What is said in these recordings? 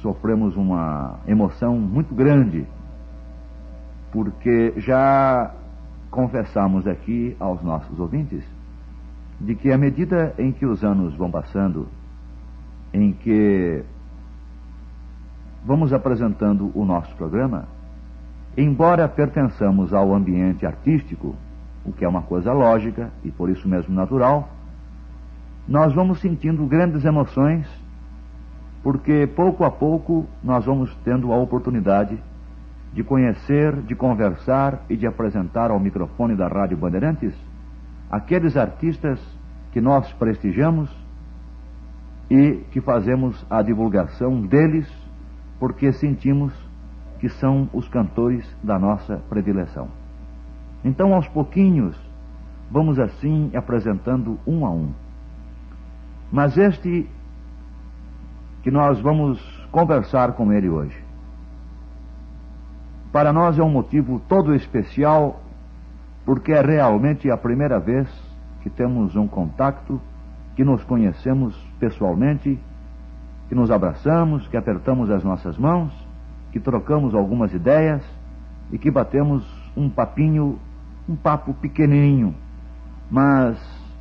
sofremos uma emoção muito grande, porque já confessamos aqui aos nossos ouvintes de que à medida em que os anos vão passando, em que vamos apresentando o nosso programa, embora pertençamos ao ambiente artístico, o que é uma coisa lógica e por isso mesmo natural, nós vamos sentindo grandes emoções, porque pouco a pouco nós vamos tendo a oportunidade de conhecer, de conversar e de apresentar ao microfone da Rádio Bandeirantes aqueles artistas que nós prestigiamos e que fazemos a divulgação deles porque sentimos que são os cantores da nossa predileção. Então, aos pouquinhos, vamos assim apresentando um a um. Mas este que nós vamos conversar com ele hoje, para nós é um motivo todo especial, porque é realmente a primeira vez que temos um contato, que nos conhecemos pessoalmente, que nos abraçamos, que apertamos as nossas mãos, que trocamos algumas ideias e que batemos um papo pequenininho, mas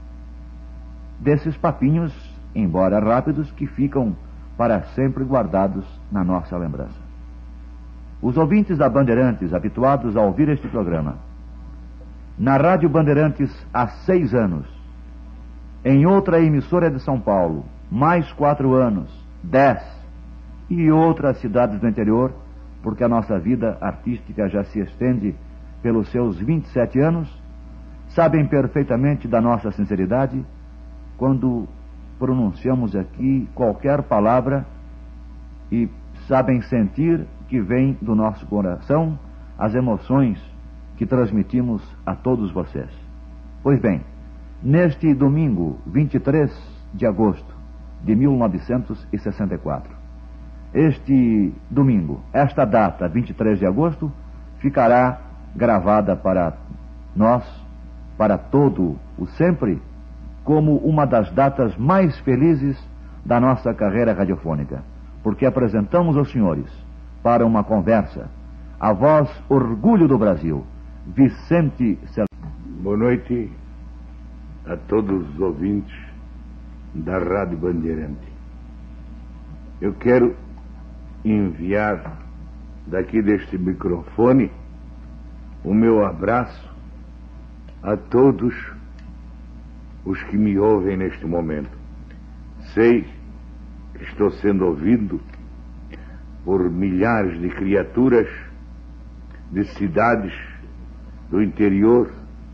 desses papinhos, embora rápidos, que ficam para sempre guardados na nossa lembrança. Os ouvintes da Bandeirantes, habituados a ouvir este programa, na Rádio Bandeirantes há 6 anos, em outra emissora de São Paulo, mais 4 anos, 10, e outras cidades do interior, porque a nossa vida artística já se estende pelos seus 27 anos, sabem perfeitamente da nossa sinceridade quando pronunciamos aqui qualquer palavra e sabem sentir que vem do nosso coração as emoções que transmitimos a todos vocês. Pois bem, neste domingo 23 de agosto de 1964, este domingo, esta data, 23 de agosto, ficará gravada para nós, para todo o sempre, como uma das datas mais felizes da nossa carreira radiofônica, porque apresentamos aos senhores, para uma conversa, a voz orgulho do Brasil, Vicente Celestino. Boa noite a todos os ouvintes da Rádio Bandeirante. Eu quero enviar daqui deste microfone o meu abraço a todos os que me ouvem neste momento. Sei que estou sendo ouvido por milhares de criaturas de cidades do interior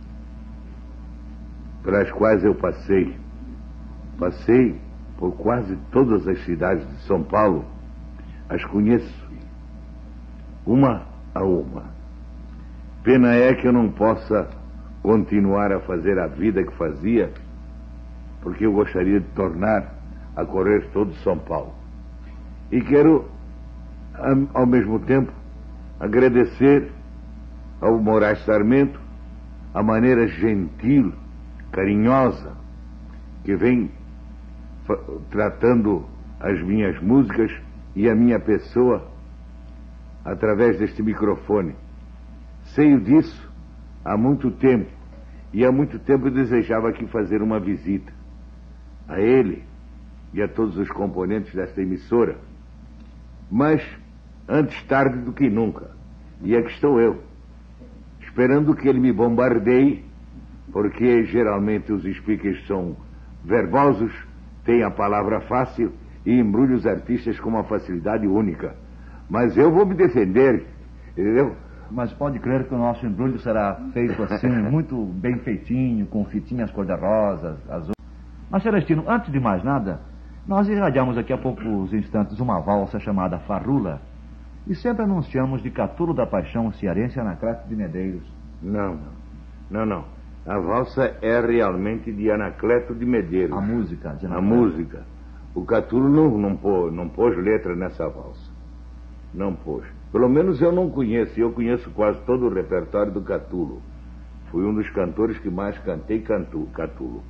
pelas quais eu passei. Passei por quase todas as cidades de São Paulo, as conheço uma a uma. Pena é que eu não possa continuar a fazer a vida que fazia, porque eu gostaria de tornar a correr todo São Paulo. E quero, ao mesmo tempo, agradecer ao Moraes Sarmento a maneira gentil, carinhosa, que vem tratando as minhas músicas e a minha pessoa através deste microfone. Sei disso há muito tempo, e há muito tempo eu desejava aqui fazer uma visita a ele e a todos os componentes desta emissora, mas antes tarde do que nunca. E aqui estou eu, esperando que ele me bombardeie, porque geralmente os speakers são verbosos, têm a palavra fácil e embrulham os artistas com uma facilidade única. Mas eu vou me defender, entendeu? Mas pode crer que o nosso embrulho será feito assim, muito bem feitinho, com fitinhas cor-de-rosa, azul. Mas, Celestino, antes de mais nada, nós irradiamos aqui a poucos instantes uma valsa chamada Farrula, e sempre anunciamos de Catulo da Paixão cearense Anacleto de Medeiros. Não. A valsa é realmente de Anacleto de Medeiros. A música de Anacleto. A música. O Catulo não pôs letra nessa valsa. Não pôs. Pelo menos eu não conheço. Eu conheço quase todo o repertório do Catulo. Fui um dos cantores que mais cantei Catulo.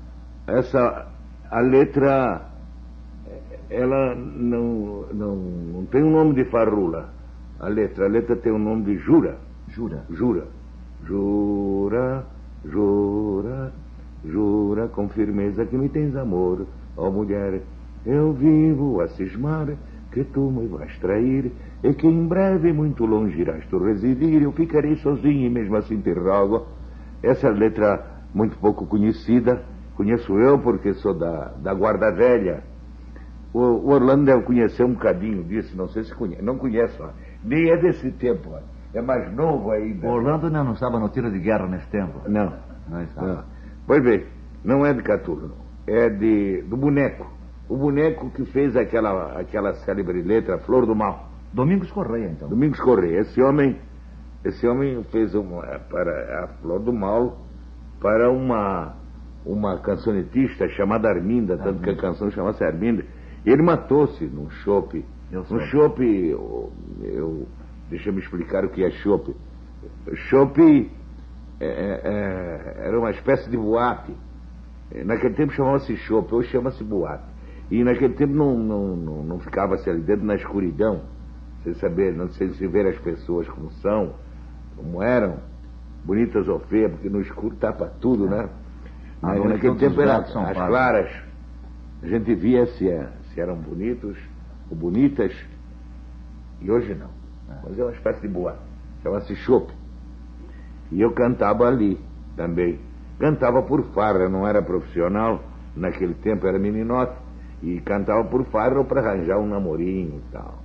A letra, ela não tem um nome de farrula. A letra tem o nome de jura. Jura? Jura. Jura, jura, jura com firmeza que me tens amor, ó mulher. Eu vivo a cismar que tu me vais trair e que em breve muito longe irás tu residir. Eu ficarei sozinho e mesmo assim te rogo. Essa letra muito pouco conhecida. Conheço eu porque sou da Guarda Velha. O Orlando deve conhecer um bocadinho disso, não sei se conhece. Não conhece, ó. Nem é desse tempo, ó. É mais novo ainda. O Orlando não estava no tiro de guerra nesse tempo. Não. Não estava. Não. Pois bem, não é de Catulo, é do boneco. O boneco que fez aquela célebre letra, Flor do Mal. Domingos Correia, então. Domingos Correia. Esse homem fez para a Flor do Mal para uma cancionetista chamada Arminda, tanto que a canção chama-se Arminda. Ele matou-se num chope. No chope, deixa eu me explicar o que é chope. Chope era uma espécie de boate. Naquele tempo chamava-se chope, hoje chama-se boate. E naquele tempo não ficava-se ali dentro na escuridão, sem saber, não sei se ver as pessoas como são, como eram, bonitas ou feias, porque no escuro tapa tudo, né? Naquele tempo eram as claras. A gente via se eram bonitos ou bonitas, e hoje não. Mas é uma espécie de boate, chama-se chope. E eu cantava ali também. Cantava por farra, não era profissional, naquele tempo era meninote, e cantava por farra ou para arranjar um namorinho e tal.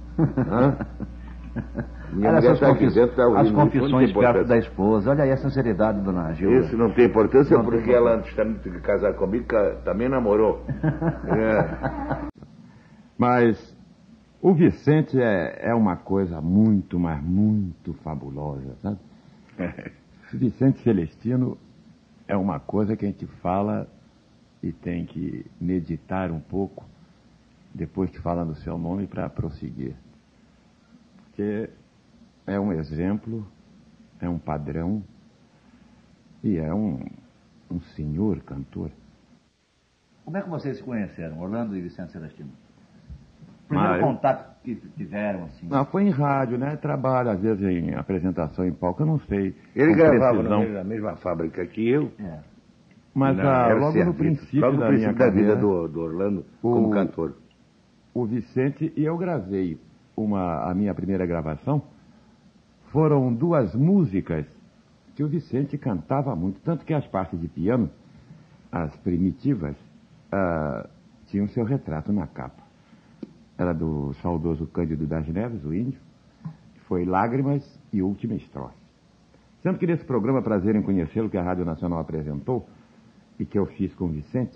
Olha as confissões perto da esposa. Olha aí a sinceridade, dona Gilda. Isso não tem importância não porque ela, antes de casar comigo, também namorou. Mas o Vicente é uma coisa muito, mas muito fabulosa, sabe? Vicente Celestino é uma coisa que a gente fala e tem que meditar um pouco depois que fala do seu nome para prosseguir. Porque é um exemplo, é um padrão e é um senhor cantor. Como é que vocês se conheceram, Orlando e Vicente Celestino? Primeiro contato que tiveram, assim. Não, foi em rádio, né? Trabalho, às vezes, em apresentação em palco, eu não sei. Ele gravava na mesma fábrica que eu. Mas logo no princípio da vida do Orlando como cantor. O Vicente e eu gravei a minha primeira gravação. Foram 2 músicas que o Vicente cantava muito, tanto que as partes de piano, as primitivas, tinham seu retrato na capa. Era do saudoso Cândido das Neves, o índio, que foi Lágrimas e Última Estrofe. Sendo que nesse programa Prazer em Conhecê-lo, que a Rádio Nacional apresentou, e que eu fiz com o Vicente,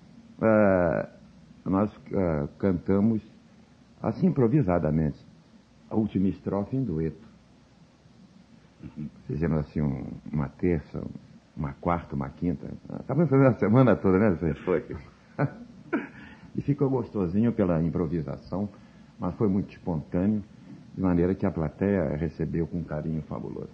nós cantamos, assim improvisadamente, a última estrofe em dueto. Fizemos assim uma terça, uma quarta, uma quinta. Estávamos fazendo a semana toda, né, Vicente? Foi. E ficou gostosinho pela improvisação, mas foi muito espontâneo, de maneira que a plateia recebeu com um carinho fabuloso.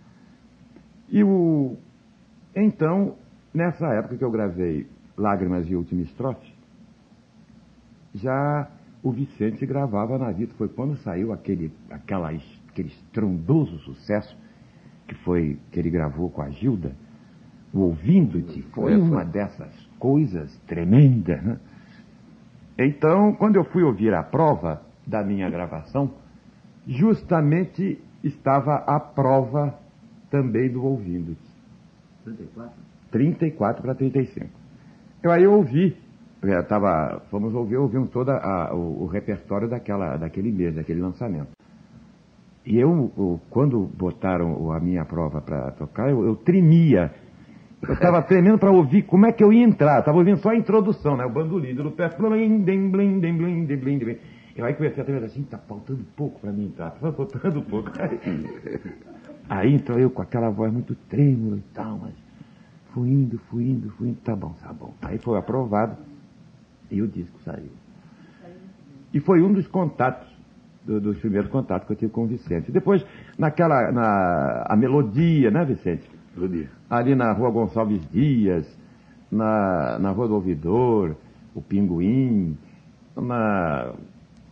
Então, nessa época que eu gravei Lágrimas e Última Estrofe, já o Vicente gravava na vida. Foi quando saiu aquele estrondoso sucesso que ele gravou com a Gilda, o Ouvindo-te. Foi uma dessas coisas tremendas, né? Então, quando eu fui ouvir a prova da minha gravação, justamente estava a prova também do Ouvindo-te. 34 para 35. Aí eu ouvi, ouvimos todo o repertório daquele mês, daquele lançamento. E quando botaram a minha prova para tocar, eu tremia. Eu estava tremendo para ouvir como é que eu ia entrar. Estava ouvindo só a introdução, né? O bandolim do pé. Eu aí comecei a tremer assim, tá faltando pouco para mim entrar. Tá faltando pouco. Aí entrou eu com aquela voz muito trêmula e tal, mas fui indo. Tá bom. Aí foi aprovado e o disco saiu. E foi um dos contatos, dos primeiros contatos que eu tive com o Vicente. Depois, a melodia, né, Vicente? Ali na Rua Gonçalves Dias, na Rua do Ouvidor, o Pinguim,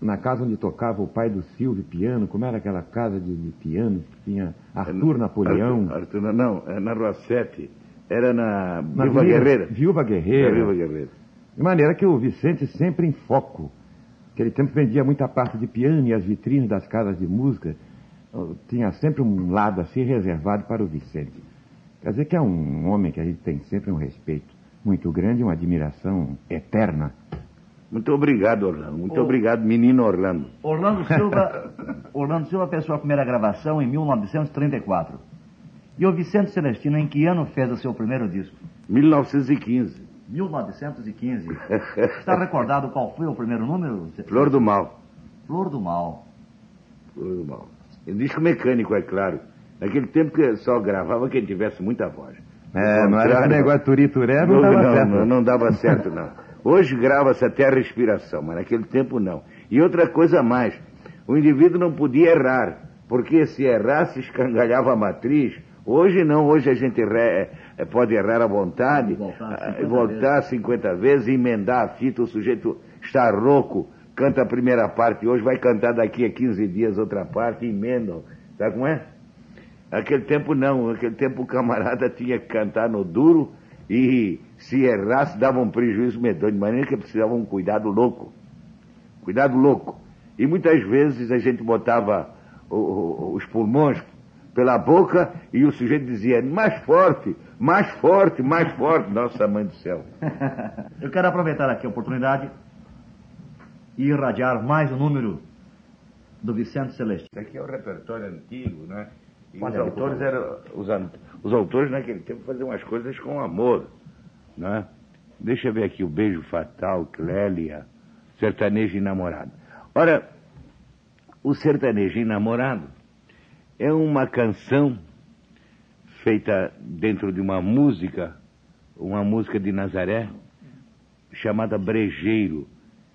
na casa onde tocava o pai do Silvio piano. Como era aquela casa de piano que tinha Arthur Napoleão? Arthur, não, na Rua 7. Era na Viúva Guerreira. Viúva Guerreira. Viúva Guerreira. De maneira que o Vicente sempre em foco. Naquele tempo vendia muita parte de piano e as vitrines das casas de música tinha sempre um lado assim reservado para o Vicente. Quer dizer que é um homem que a gente tem sempre um respeito muito grande, uma admiração eterna. Muito obrigado, Orlando. Muito obrigado, menino Orlando. Orlando Silva fez sua primeira gravação em 1934. E o Vicente Celestino, em que ano fez o seu primeiro disco? 1915. 1915. Está recordado qual foi o primeiro número? Flor do Mal. Flor do Mal. Flor do Mal. Um disco mecânico, é claro. Naquele tempo que só gravava quem tivesse muita voz. Não era esse negócio turituré, não dava certo. Não dava certo, não. Hoje grava-se até a respiração, mas naquele tempo não. E outra coisa a mais, o indivíduo não podia errar, porque se errasse, escangalhava a matriz. Hoje não, hoje a gente pode errar à vontade, voltar 50 vezes, emendar a fita, o sujeito está rouco, canta a primeira parte, hoje vai cantar daqui a 15 dias outra parte, emendam. Sabe como é? Naquele tempo não, naquele tempo o camarada tinha que cantar no duro e se errasse dava um prejuízo medonho, de maneira que precisava um cuidado louco. Cuidado louco. E muitas vezes a gente botava os pulmões pela boca e o sujeito dizia mais forte, mais forte, mais forte. Nossa mãe do céu. Eu quero aproveitar aqui a oportunidade e irradiar mais um número do Vicente Celestino. Isso aqui é o repertório antigo, né? E os autores naquele tempo faziam as coisas com amor, né? Deixa eu ver aqui o Beijo Fatal, Clélia, Sertanejo Enamorado. Ora, o Sertanejo Enamorado é uma canção feita dentro de uma música de Nazaré, chamada Brejeiro.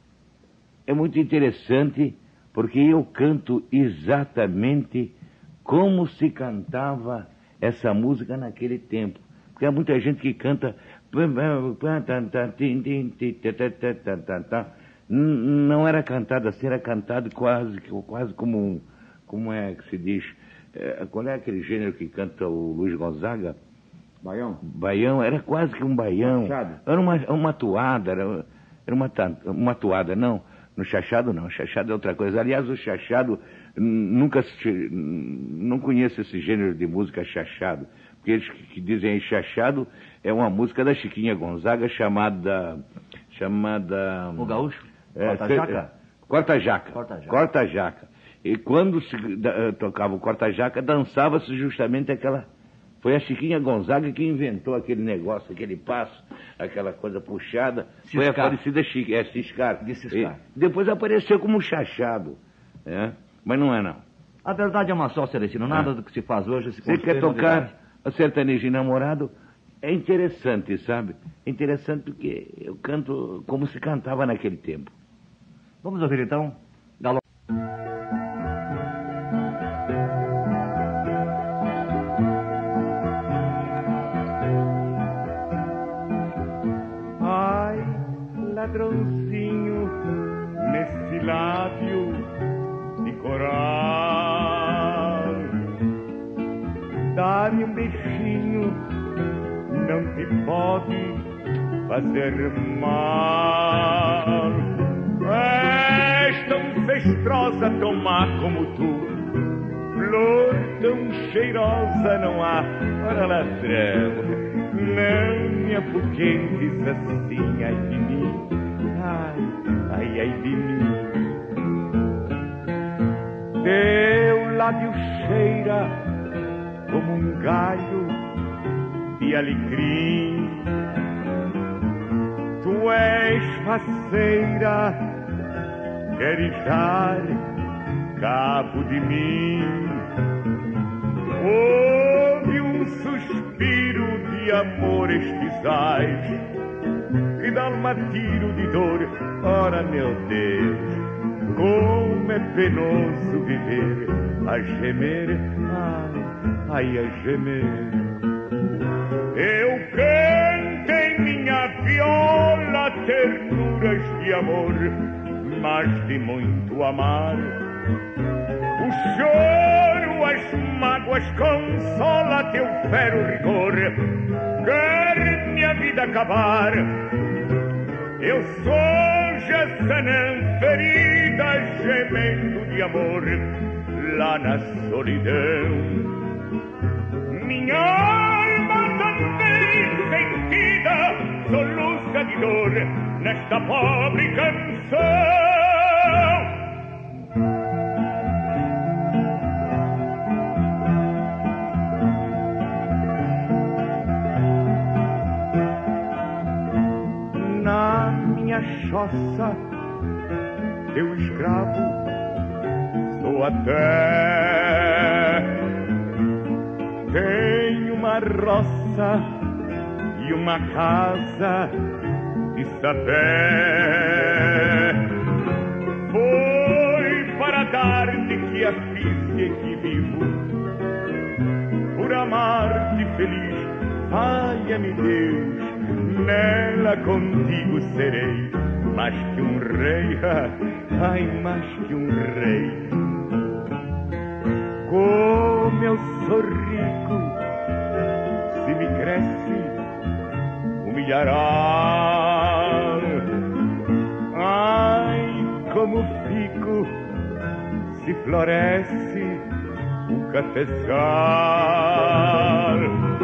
É muito interessante porque eu canto exatamente como se cantava essa música naquele tempo. Porque há muita gente que canta... Não era cantado assim, era cantado quase como como é que se diz? Qual é aquele gênero que canta o Luiz Gonzaga? Baião? Baião, era quase que um baião. Chachado. Era uma toada, era uma toada, não. No chachado não, chachado é outra coisa. Aliás, o chachado, não conheço esse gênero de música chachado. Porque eles que dizem aí chachado é uma música da Chiquinha Gonzaga chamada... O gaúcho? Corta-jaca? Corta-jaca. Corta-jaca. E quando se tocava o corta-jaca, dançava-se justamente aquela... Foi a Chiquinha Gonzaga que inventou aquele negócio, aquele passo, aquela coisa puxada. Ciscar. Foi a falecida ciscar. De ciscar. E depois apareceu como chachado. Mas não é, não. A verdade é uma só, Celestino. Nada do que se faz hoje se Você quer tocar a Sertanejo Enamorado? É interessante, sabe? É interessante porque eu canto como se cantava naquele tempo. Vamos ouvir então Galo. Ai, ladrãozinho, nesse lábio de coral, dá-me um beijinho, não te pode fazer mal. És tão festrosa, tão má como tu, flor tão cheirosa não há. Ora, ladrão, não me apoquentes assim, ai de mim, ai, ai de mim. Teu lábio cheira como um galho de alecrim. Tu és faceira, queres dar cabo de mim. Ouve um suspiro de amor estes que dá-me tiro de dor. Ora, meu Deus, como é penoso viver a gemer, ai, a gemer. Eu canto em minha viola ternuras de amor, mas de muito amar. O choro, as mágoas, consola teu fero rigor. Quer minha vida acabar, eu sou Gessanã ferida, gemendo de amor lá na solidão. Minha alma também sentida soluça de dor nesta pobre canção. Na minha choça, teu escravo sou até. Tenho uma roça e uma casa de sapé. Foi para dar-te que a fiz e que vivo, por amar-te feliz, valha-me Deus, nela contigo serei, mais que um rei, ai, mais que um rei. Como eu sou rico, se me cresce, humilhará. Ai, como fico, se floresce o cafezal.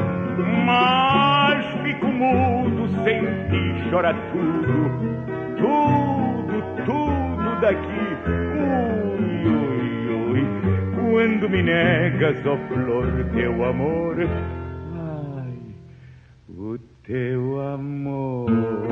Mas fico mudo, sem ti chora tudo, tudo, tudo daqui. Ui, ui, ui, quando me negas, ó flor, teu amor. Ai, o teu amor.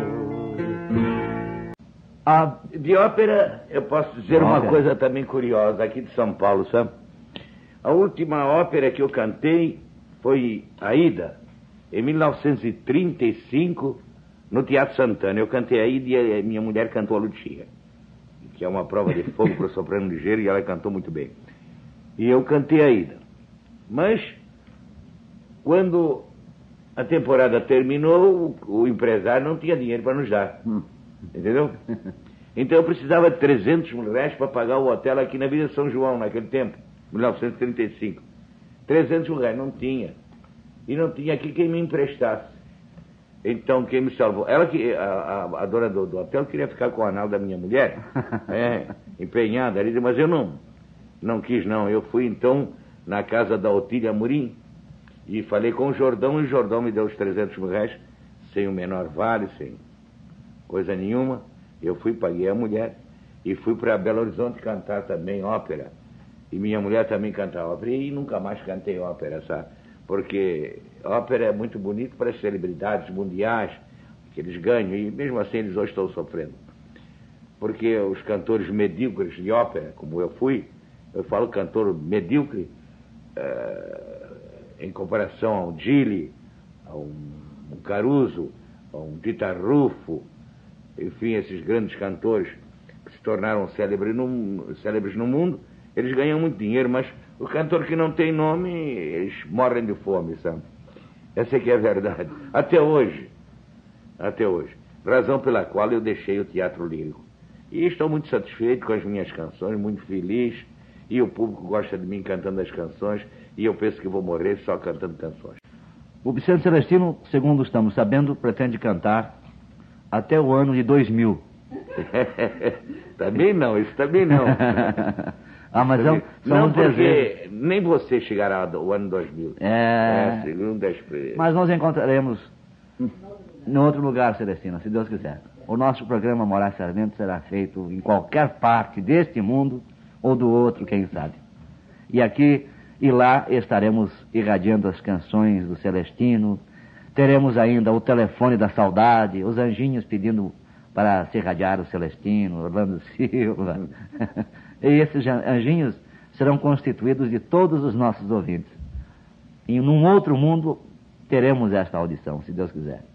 De ópera, eu posso dizer uma coisa também curiosa aqui de São Paulo, sabe? A última ópera que eu cantei foi Aida, em 1935, no Teatro Santana. Eu cantei Aida e a minha mulher cantou a Lucia, que é uma prova de fogo para o soprano ligeiro, e ela cantou muito bem. E eu cantei Aida. Mas, quando a temporada terminou, o empresário não tinha dinheiro para nos dar. Entendeu? Então eu precisava de 300 mil reais para pagar o hotel aqui na Vila São João, naquele tempo, 1935. 300 mil reais, não tinha. E não tinha aqui quem me emprestasse. Então quem me salvou? Ela que a dona do hotel queria ficar com o anel da minha mulher, empenhada ali, mas eu não quis não. Eu fui então na casa da Otília Amorim e falei com o Jordão, e o Jordão me deu os 300 mil reais, sem o menor vale, sem coisa nenhuma. Eu fui, paguei a mulher e fui para Belo Horizonte cantar também ópera. E minha mulher também cantava ópera, e nunca mais cantei ópera, sabe? Porque ópera é muito bonito para as celebridades mundiais, que eles ganham, e mesmo assim eles hoje estão sofrendo. Porque os cantores medíocres de ópera, como eu fui, eu falo cantor medíocre, em comparação a um Gili, a um Caruso, a um Dita Ruffo, enfim, esses grandes cantores que se tornaram célebres no mundo, eles ganham muito dinheiro, mas o cantor que não tem nome, eles morrem de fome, sabe? Essa é que é a verdade. Até hoje. Razão pela qual eu deixei o teatro lírico. E estou muito satisfeito com as minhas canções, muito feliz, e o público gosta de mim cantando as canções, e eu penso que vou morrer só cantando canções. O Vicente Celestino, segundo estamos sabendo, pretende cantar até o ano de 2000. Também não, isso também não. Mas são não, os porque desejos. nem você chegará ao ano 2000. Segundo as... Mas nós encontraremos em outro lugar, Celestina, se Deus quiser. O nosso programa Moraes Sarmento será feito em qualquer parte deste mundo ou do outro, quem sabe. E aqui e lá estaremos irradiando as canções do Celestino. Teremos ainda o telefone da saudade, os anjinhos pedindo para se irradiar o Celestino, Orlando Silva. E esses anjinhos serão constituídos de todos os nossos ouvintes. E num outro mundo teremos esta audição, se Deus quiser.